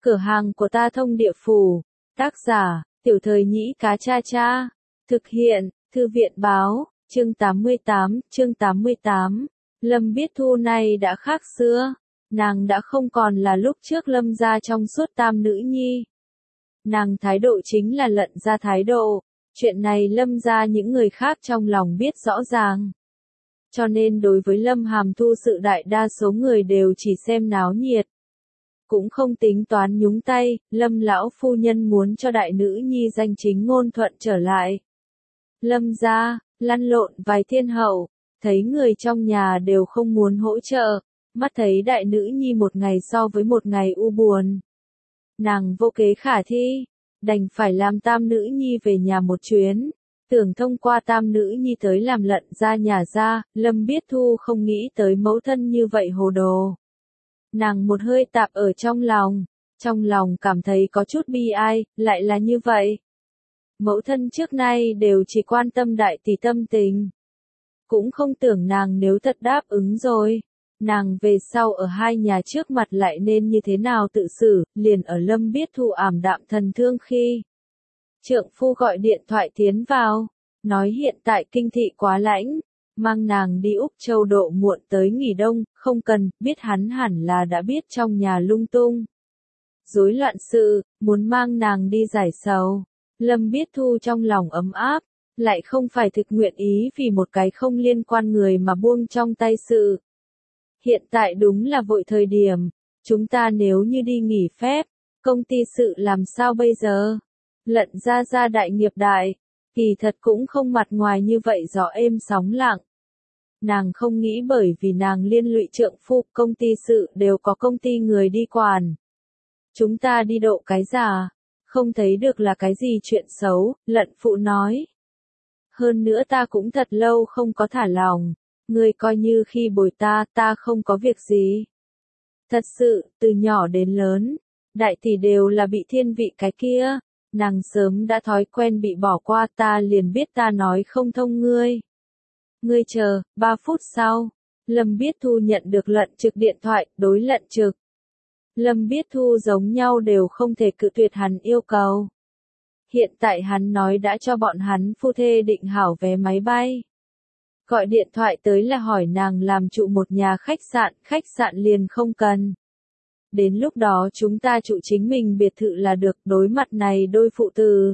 Cửa hàng của ta thông địa phủ. Tác giả, Tiểu Thời Nhĩ Cá Cha Cha. Thực hiện, Thư viện Báo, chương 88. Lâm Biết Thu này đã khác xưa. Nàng đã không còn là lúc trước Lâm gia trong suốt tam nữ nhi. Nàng thái độ chính là lận ra thái độ. Chuyện này Lâm gia những người khác trong lòng biết rõ ràng. Cho nên đối với Lâm Hàm Thu sự đại đa số người đều chỉ xem náo nhiệt. Cũng không tính toán nhúng tay, Lâm lão phu nhân muốn cho đại nữ nhi danh chính ngôn thuận trở lại. Lâm gia, lăn lộn vài thiên hậu, thấy người trong nhà đều không muốn hỗ trợ, mắt thấy đại nữ nhi một ngày so với một ngày u buồn. Nàng vô kế khả thi, đành phải làm tam nữ nhi về nhà một chuyến, tưởng thông qua tam nữ nhi tới làm lận ra nhà ra, Lâm Biết Thu không nghĩ tới mẫu thân như vậy hồ đồ. Nàng một hơi tạp ở trong lòng cảm thấy có chút bi ai, lại là như vậy. Mẫu thân trước nay đều chỉ quan tâm đại tỷ tâm tình. Cũng không tưởng nàng nếu thật đáp ứng rồi, nàng về sau ở hai nhà trước mặt lại nên như thế nào tự xử, liền ở Lâm Biết Thu ảm đạm thần thương khi. Trượng phu gọi điện thoại tiến vào, nói hiện tại kinh thị quá lãnh, mang nàng đi Úc Châu độ muộn tới nghỉ đông, không cần, biết hắn hẳn là đã biết trong nhà lung tung. Rối loạn sự, muốn mang nàng đi giải sầu. Lâm Biết Thu trong lòng ấm áp, lại không phải thực nguyện ý vì một cái không liên quan người mà buông trong tay sự. Hiện tại đúng là vội thời điểm, chúng ta nếu như đi nghỉ phép, công ty sự làm sao bây giờ? Lận ra đại nghiệp đại, kỳ thật cũng không mặt ngoài như vậy gió êm sóng lặng. Nàng không nghĩ bởi vì nàng liên lụy trượng phu, công ty sự đều có công ty người đi quản. Chúng ta đi độ cái giả, không thấy được là cái gì chuyện xấu, lận phụ nói. Hơn nữa ta cũng thật lâu không có thả lòng, người coi như khi bồi ta không có việc gì. Thật sự, từ nhỏ đến lớn, đại tỷ đều là bị thiên vị cái kia, nàng sớm đã thói quen bị bỏ qua, ta liền biết ta nói không thông ngươi. Ngươi chờ, 3 phút sau, Lâm Biết Thu nhận được Lận Trực điện thoại, đối Lận Trực. Lâm Biết Thu giống nhau đều không thể cự tuyệt hắn yêu cầu. Hiện tại hắn nói đã cho bọn hắn phu thê định hảo vé máy bay. Gọi điện thoại tới là hỏi nàng làm trụ một nhà khách sạn liền không cần. Đến lúc đó chúng ta trụ chính mình biệt thự là được, đối mặt này đôi phụ tử.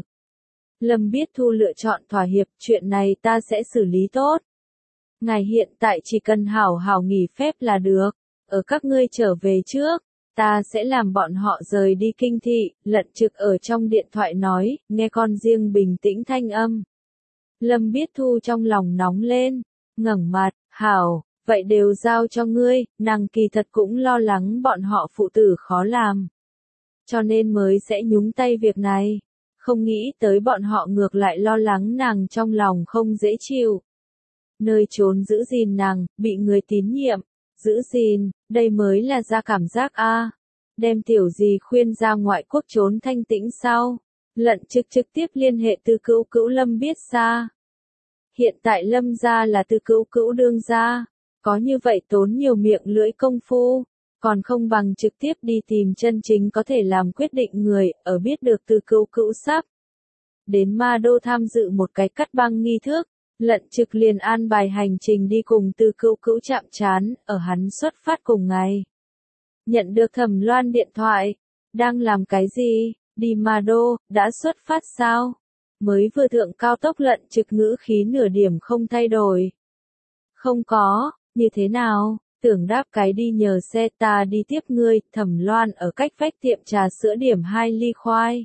Lâm Biết Thu lựa chọn thỏa hiệp, chuyện này ta sẽ xử lý tốt. Ngài hiện tại chỉ cần hảo nghỉ phép là được, ở các ngươi trở về trước, ta sẽ làm bọn họ rời đi kinh thị, Lận Trực ở trong điện thoại nói, nghe con riêng bình tĩnh thanh âm. Lâm Biết Thu trong lòng nóng lên, ngẩng mặt, hảo, vậy đều giao cho ngươi, nàng kỳ thật cũng lo lắng bọn họ phụ tử khó làm. Cho nên mới sẽ nhúng tay việc này, không nghĩ tới bọn họ ngược lại lo lắng nàng trong lòng không dễ chịu. Nơi trốn giữ gìn nàng, bị người tín nhiệm, giữ gìn, đây mới là ra cảm giác a. Đem tiểu gì khuyên ra ngoại quốc trốn thanh tĩnh sau. Lận trực tiếp liên hệ Tư Cữu Lâm Biết gia. Hiện tại Lâm gia là Tư Cữu đương gia, có như vậy tốn nhiều miệng lưỡi công phu, còn không bằng trực tiếp đi tìm chân chính có thể làm quyết định người, ở biết được Tư Cữu sắp đến Ma Đô tham dự một cái cắt băng nghi thức. Lận Trực liền an bài hành trình đi cùng Tư Cữu chạm trán, ở hắn xuất phát cùng ngày. Nhận được Thẩm Loan điện thoại, đang làm cái gì, đi Ma Đô, đã xuất phát sao? Mới vừa thượng cao tốc Lận Trực ngữ khí nửa điểm không thay đổi. Không có, như thế nào, tưởng đáp cái đi nhờ xe ta đi tiếp ngươi, Thẩm Loan ở cách vách tiệm trà sữa điểm 2 ly khoai.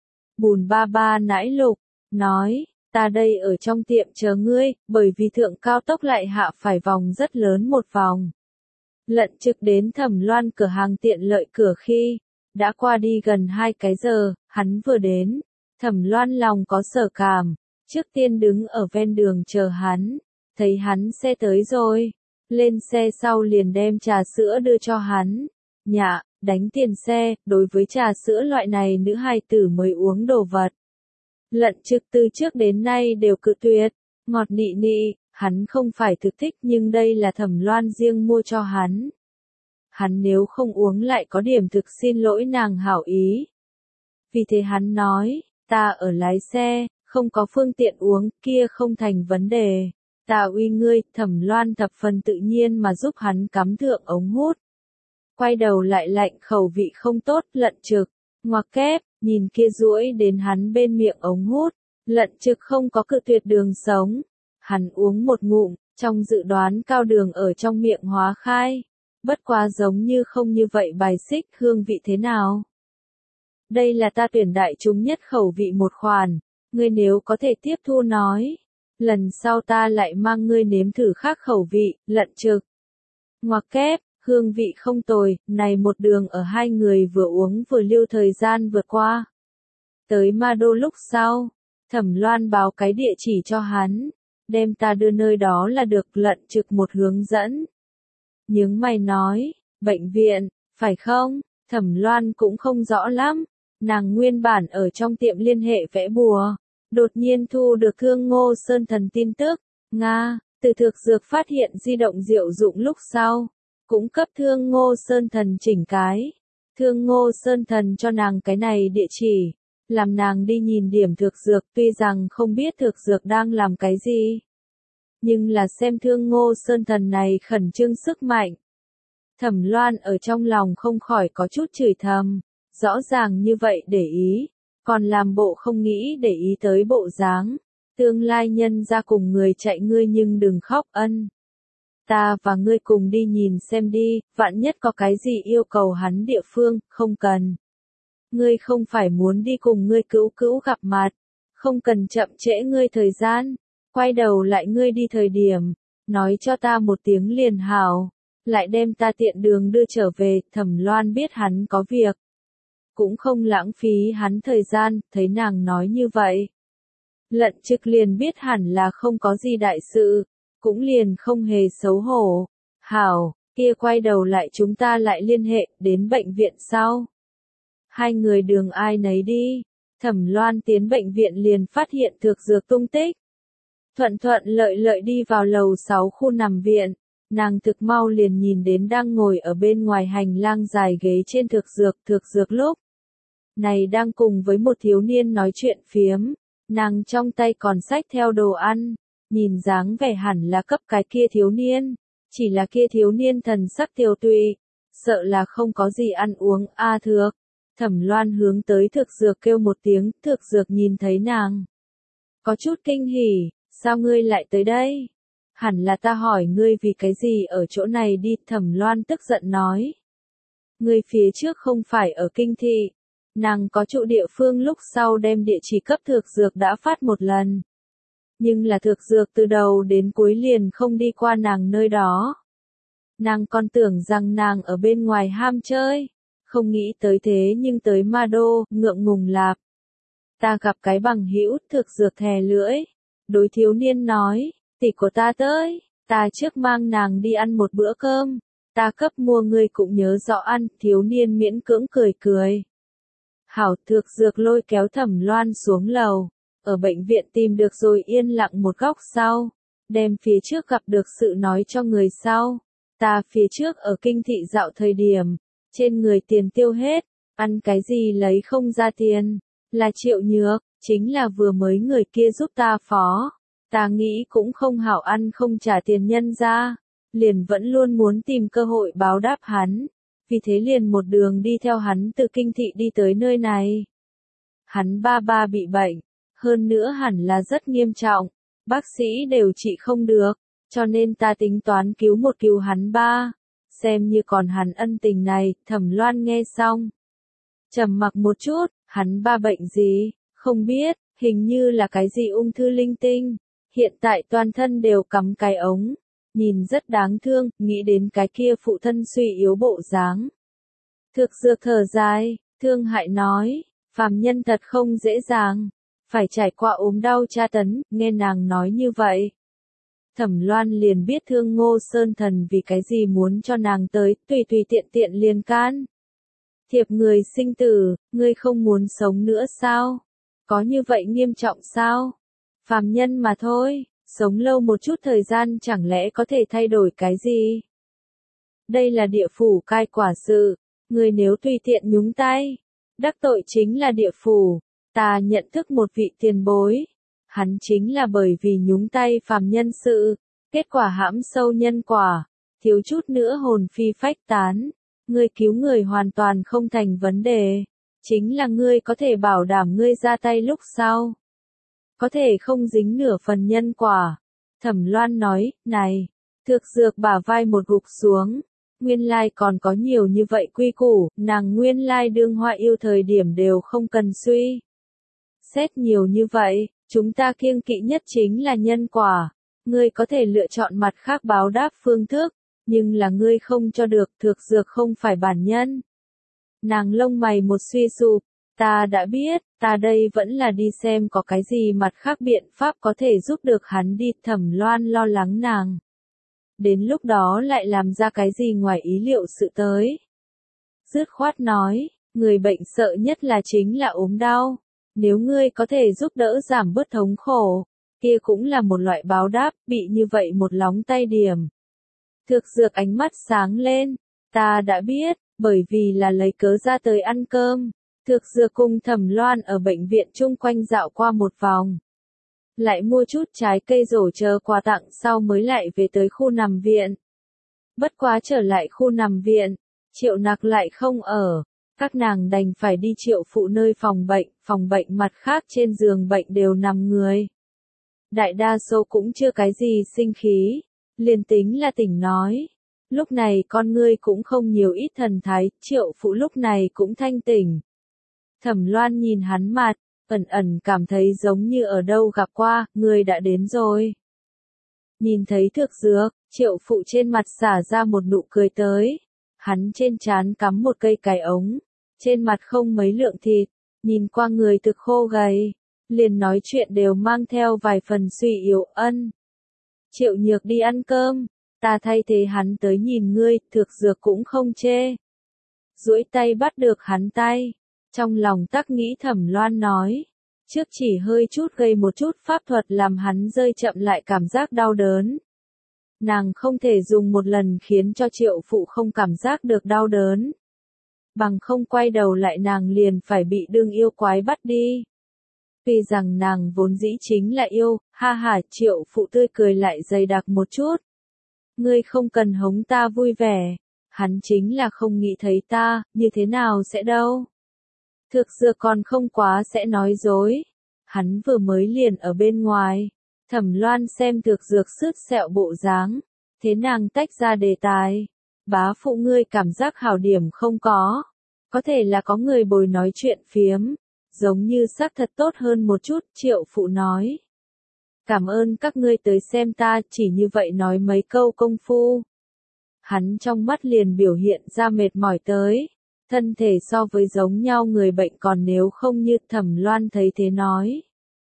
Bùn ba nãi lục, nói. Ta đây ở trong tiệm chờ ngươi, bởi vì thượng cao tốc lại hạ phải vòng rất lớn một vòng. Lận Trực đến Thẩm Loan cửa hàng tiện lợi cửa khi, đã qua đi gần 2 cái giờ, hắn vừa đến. Thẩm Loan lòng có sở cảm, trước tiên đứng ở ven đường chờ hắn, thấy hắn xe tới rồi. Lên xe sau liền đem trà sữa đưa cho hắn. Nhạ, đánh tiền xe, đối với trà sữa loại này nữ hài tử mới uống đồ vật. Lận Trực từ trước đến nay đều cự tuyệt, ngọt nị, hắn không phải thực thích nhưng đây là Thẩm Loan riêng mua cho hắn. hắn nếu không uống lại có điểm thực xin lỗi nàng hảo ý. Vì thế hắn nói, ta ở lái xe, không có phương tiện uống, kia không thành vấn đề. Ta uy ngươi, Thẩm Loan thập phần tự nhiên mà giúp hắn cắm thượng ống hút. Quay đầu lại lạnh khẩu vị không tốt, lận trực, ngoặc kép, nhìn kia duỗi đến hắn bên miệng ống hút, lận trực không có cự tuyệt đường sống. Hắn uống một ngụm, trong dự đoán cao đường ở trong miệng hóa khai. Bất quá giống như không như vậy bài xích, hương vị thế nào? Đây là ta tuyển đại chúng nhất khẩu vị một khoản, ngươi nếu có thể tiếp thu nói. Lần sau ta lại mang ngươi nếm thử khác khẩu vị, lận trực. Ngoặc kép, hương vị không tồi, này một đường ở hai người vừa uống vừa lưu thời gian vượt qua. Tới Ma Đô lúc sau, Thẩm Loan báo cái địa chỉ cho hắn, đem ta đưa nơi đó là được, lận trực một hướng dẫn. Nhướng mày nói, bệnh viện, phải không? Thẩm Loan cũng không rõ lắm, nàng nguyên bản ở trong tiệm liên hệ vẽ bùa, đột nhiên thu được Thương Ngô Sơn Thần tin tức, Nga, từ thực dược phát hiện di động diệu dụng lúc sau, cũng cấp Thương Ngô Sơn Thần chỉnh cái. Thương Ngô Sơn Thần cho nàng cái này địa chỉ, làm nàng đi nhìn điểm thực dược, tuy rằng không biết thực dược đang làm cái gì. Nhưng là xem Thương Ngô Sơn Thần này khẩn trương sức mạnh. Thẩm Loan ở trong lòng không khỏi có chút chửi thầm, rõ ràng như vậy để ý, còn làm bộ không nghĩ để ý tới bộ dáng. Tương lai nhân ra cùng người chạy ngươi nhưng đừng khóc ân. Ta và ngươi cùng đi nhìn xem đi, vạn nhất có cái gì yêu cầu hắn địa phương, không cần. Ngươi không phải muốn đi cùng ngươi cữu cữu gặp mặt, không cần chậm trễ ngươi thời gian, quay đầu lại ngươi đi thời điểm, nói cho ta một tiếng liền hảo, lại đem ta tiện đường đưa trở về. Thẩm Loan biết hắn có việc, cũng không lãng phí hắn thời gian, thấy nàng nói như vậy. Lận trực liền biết hẳn là không có gì đại sự, cũng liền không hề xấu hổ. Hảo, kia quay đầu lại chúng ta lại liên hệ, đến bệnh viện sau. Hai người đường ai nấy đi, Thẩm Loan tiến bệnh viện liền phát hiện thực dược tung tích. Thuận thuận lợi lợi đi vào lầu 6 khu nằm viện, nàng thực mau liền nhìn đến đang ngồi ở bên ngoài hành lang dài ghế trên thực dược lúc này đang cùng với một thiếu niên nói chuyện phiếm, nàng trong tay còn xách theo đồ ăn, nhìn dáng vẻ hẳn là cấp cái kia thiếu niên, chỉ là kia thiếu niên thần sắc tiều tụy, sợ là không có gì ăn uống. A Thược, Thẩm Loan hướng tới thực dược kêu một tiếng, thực dược nhìn thấy nàng, có chút kinh hỉ, sao ngươi lại tới đây? Hẳn là ta hỏi ngươi vì cái gì ở chỗ này đi. Thẩm Loan tức giận nói, ngươi phía trước không phải ở kinh thị. Nàng có trụ địa phương lúc sau đem địa chỉ cấp thực dược đã phát một lần. Nhưng là thực dược từ đầu đến cuối liền không đi qua nàng nơi đó. Nàng còn tưởng rằng nàng ở bên ngoài ham chơi, không nghĩ tới thế nhưng tới Ma Đô, ngượng ngùng lạp. Ta gặp cái bằng hữu, thực dược thè lưỡi. Đối thiếu niên nói, tỷ của ta tới, ta trước mang nàng đi ăn một bữa cơm, ta cấp mua ngươi cũng nhớ rõ ăn. Thiếu niên miễn cưỡng cười cười. Hảo, thực dược lôi kéo Thẩm Loan xuống lầu, ở bệnh viện tìm được rồi yên lặng một góc sau, đem phía trước gặp được sự nói cho người sau. Ta phía trước ở kinh thị dạo thời điểm, trên người tiền tiêu hết, ăn cái gì lấy không ra tiền, là Triệu Nhược, chính là vừa mới người kia giúp ta phó. Ta nghĩ cũng không hảo ăn không trả tiền nhân ra, liền vẫn luôn muốn tìm cơ hội báo đáp hắn. Vì thế liền một đường đi theo hắn từ kinh thị đi tới nơi này. Hắn ba bị bệnh, hơn nữa hẳn là rất nghiêm trọng, bác sĩ đều trị không được, cho nên ta tính toán cứu hắn ba, xem như còn hắn ân tình này. Thẩm Loan nghe xong, trầm mặc một chút, hắn ba bệnh gì, không biết, hình như là cái gì ung thư linh tinh, hiện tại toàn thân đều cắm cái ống. Nhìn rất đáng thương, nghĩ đến cái kia phụ thân suy yếu bộ dáng. Thực dược thở dài, thương hại nói, phàm nhân thật không dễ dàng, phải trải qua ốm đau tra tấn. Nghe nàng nói như vậy, Thẩm Loan liền biết Thương Ngô Sơn Thần vì cái gì muốn cho nàng tới, tùy tiện liền can. Thiệp người sinh tử, ngươi không muốn sống nữa sao? Có như vậy nghiêm trọng sao? Phàm nhân mà thôi. Sống lâu một chút thời gian chẳng lẽ có thể thay đổi cái gì? Đây là địa phủ cai quả sự, người nếu tùy tiện nhúng tay, đắc tội chính là địa phủ. Ta nhận thức một vị tiền bối, hắn chính là bởi vì nhúng tay phàm nhân sự, kết quả hãm sâu nhân quả, thiếu chút nữa hồn phi phách tán. Ngươi cứu người hoàn toàn không thành vấn đề, chính là ngươi có thể bảo đảm ngươi ra tay lúc sau, có thể không dính nửa phần nhân quả. Thẩm Loan nói, này, Thược Dược bả vai một gục xuống, nguyên lai còn có nhiều như vậy quy củ, nàng nguyên lai đương họa yêu thời điểm đều không cần suy xét nhiều như vậy, chúng ta kiêng kỵ nhất chính là nhân quả, ngươi có thể lựa chọn mặt khác báo đáp phương thức, nhưng là ngươi không cho được. Thược Dược không phải bản nhân. Nàng lông mày một suy sụp, ta đã biết, ta đây vẫn là đi xem có cái gì mặt khác biện pháp có thể giúp được hắn đi. Thẩm Loan lo lắng nàng, đến lúc đó lại làm ra cái gì ngoài ý liệu sự tới. Dứt khoát nói, người bệnh sợ nhất là chính là ốm đau, nếu ngươi có thể giúp đỡ giảm bớt thống khổ, kia cũng là một loại báo đáp. Bị như vậy một lóng tay điểm, Thược Dược ánh mắt sáng lên, ta đã biết, bởi vì là lấy cớ ra tới ăn cơm. Thược Dược cùng Thẩm Loan ở bệnh viện chung quanh dạo qua một vòng, lại mua chút trái cây rổ chờ quà tặng sau mới lại về tới khu nằm viện. Bất quá trở lại khu nằm viện, Triệu Nặc lại không ở, các nàng đành phải đi Triệu Phụ nơi phòng bệnh mặt khác trên giường bệnh đều nằm người. Đại đa số cũng chưa cái gì sinh khí, liền tính là tỉnh nói. Lúc này con ngươi cũng không nhiều ít thần thái, Triệu Phụ lúc này cũng thanh tỉnh. Thẩm Loan nhìn hắn mặt, ẩn ẩn cảm thấy giống như ở đâu gặp qua, người đã đến rồi. Nhìn thấy Thược Dược, Triệu Phụ trên mặt xả ra một nụ cười tới. Hắn trên trán cắm một cây cài ống, trên mặt không mấy lượng thịt, nhìn qua người thực khô gầy, liền nói chuyện đều mang theo vài phần suy yếu. Ân, Triệu Nhược đi ăn cơm, ta thay thế hắn tới nhìn ngươi. Thược Dược cũng không chê, duỗi tay bắt được hắn tay, trong lòng tắc nghĩ Thẩm Loan nói, trước chỉ hơi chút gây một chút pháp thuật làm hắn rơi chậm lại cảm giác đau đớn. Nàng không thể dùng một lần khiến cho Triệu Phụ không cảm giác được đau đớn, bằng không quay đầu lại nàng liền phải bị đương yêu quái bắt đi. Vì rằng nàng vốn dĩ chính là yêu, ha ha. Triệu Phụ tươi cười lại dày đặc một chút. Ngươi không cần hống ta vui vẻ, hắn chính là không nghĩ thấy ta, như thế nào sẽ đâu. Thược Dược còn không quá sẽ nói dối, hắn vừa mới liền ở bên ngoài. Thẩm Loan xem Thược Dược sứt sẹo bộ dáng, thế nàng tách ra đề tài. Bá phụ ngươi cảm giác hảo điểm không có thể là có người bồi nói chuyện phiếm, giống như xác thật tốt hơn một chút. Triệu Phụ nói, cảm ơn các ngươi tới xem ta, chỉ như vậy nói mấy câu công phu. Hắn trong mắt liền biểu hiện ra mệt mỏi tới, thân thể so với giống nhau người bệnh còn nếu không như. Thẩm Loan thấy thế nói,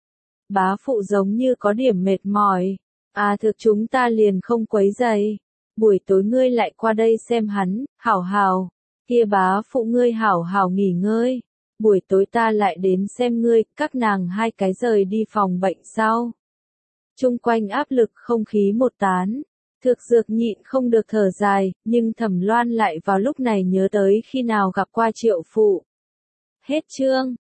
bá phụ giống như có điểm mệt mỏi, thực chúng ta liền không quấy rầy, buổi tối ngươi lại qua đây xem hắn. Hảo hảo, kia bá phụ ngươi hảo hảo nghỉ ngơi, buổi tối ta lại đến xem ngươi. Các nàng hai cái rời đi phòng bệnh sau, chung quanh áp lực không khí một tán. Thược Dược nhịn không được thở dài, nhưng Thẩm Loan lại vào lúc này nhớ tới khi nào gặp qua Triệu Phụ. Hết chương.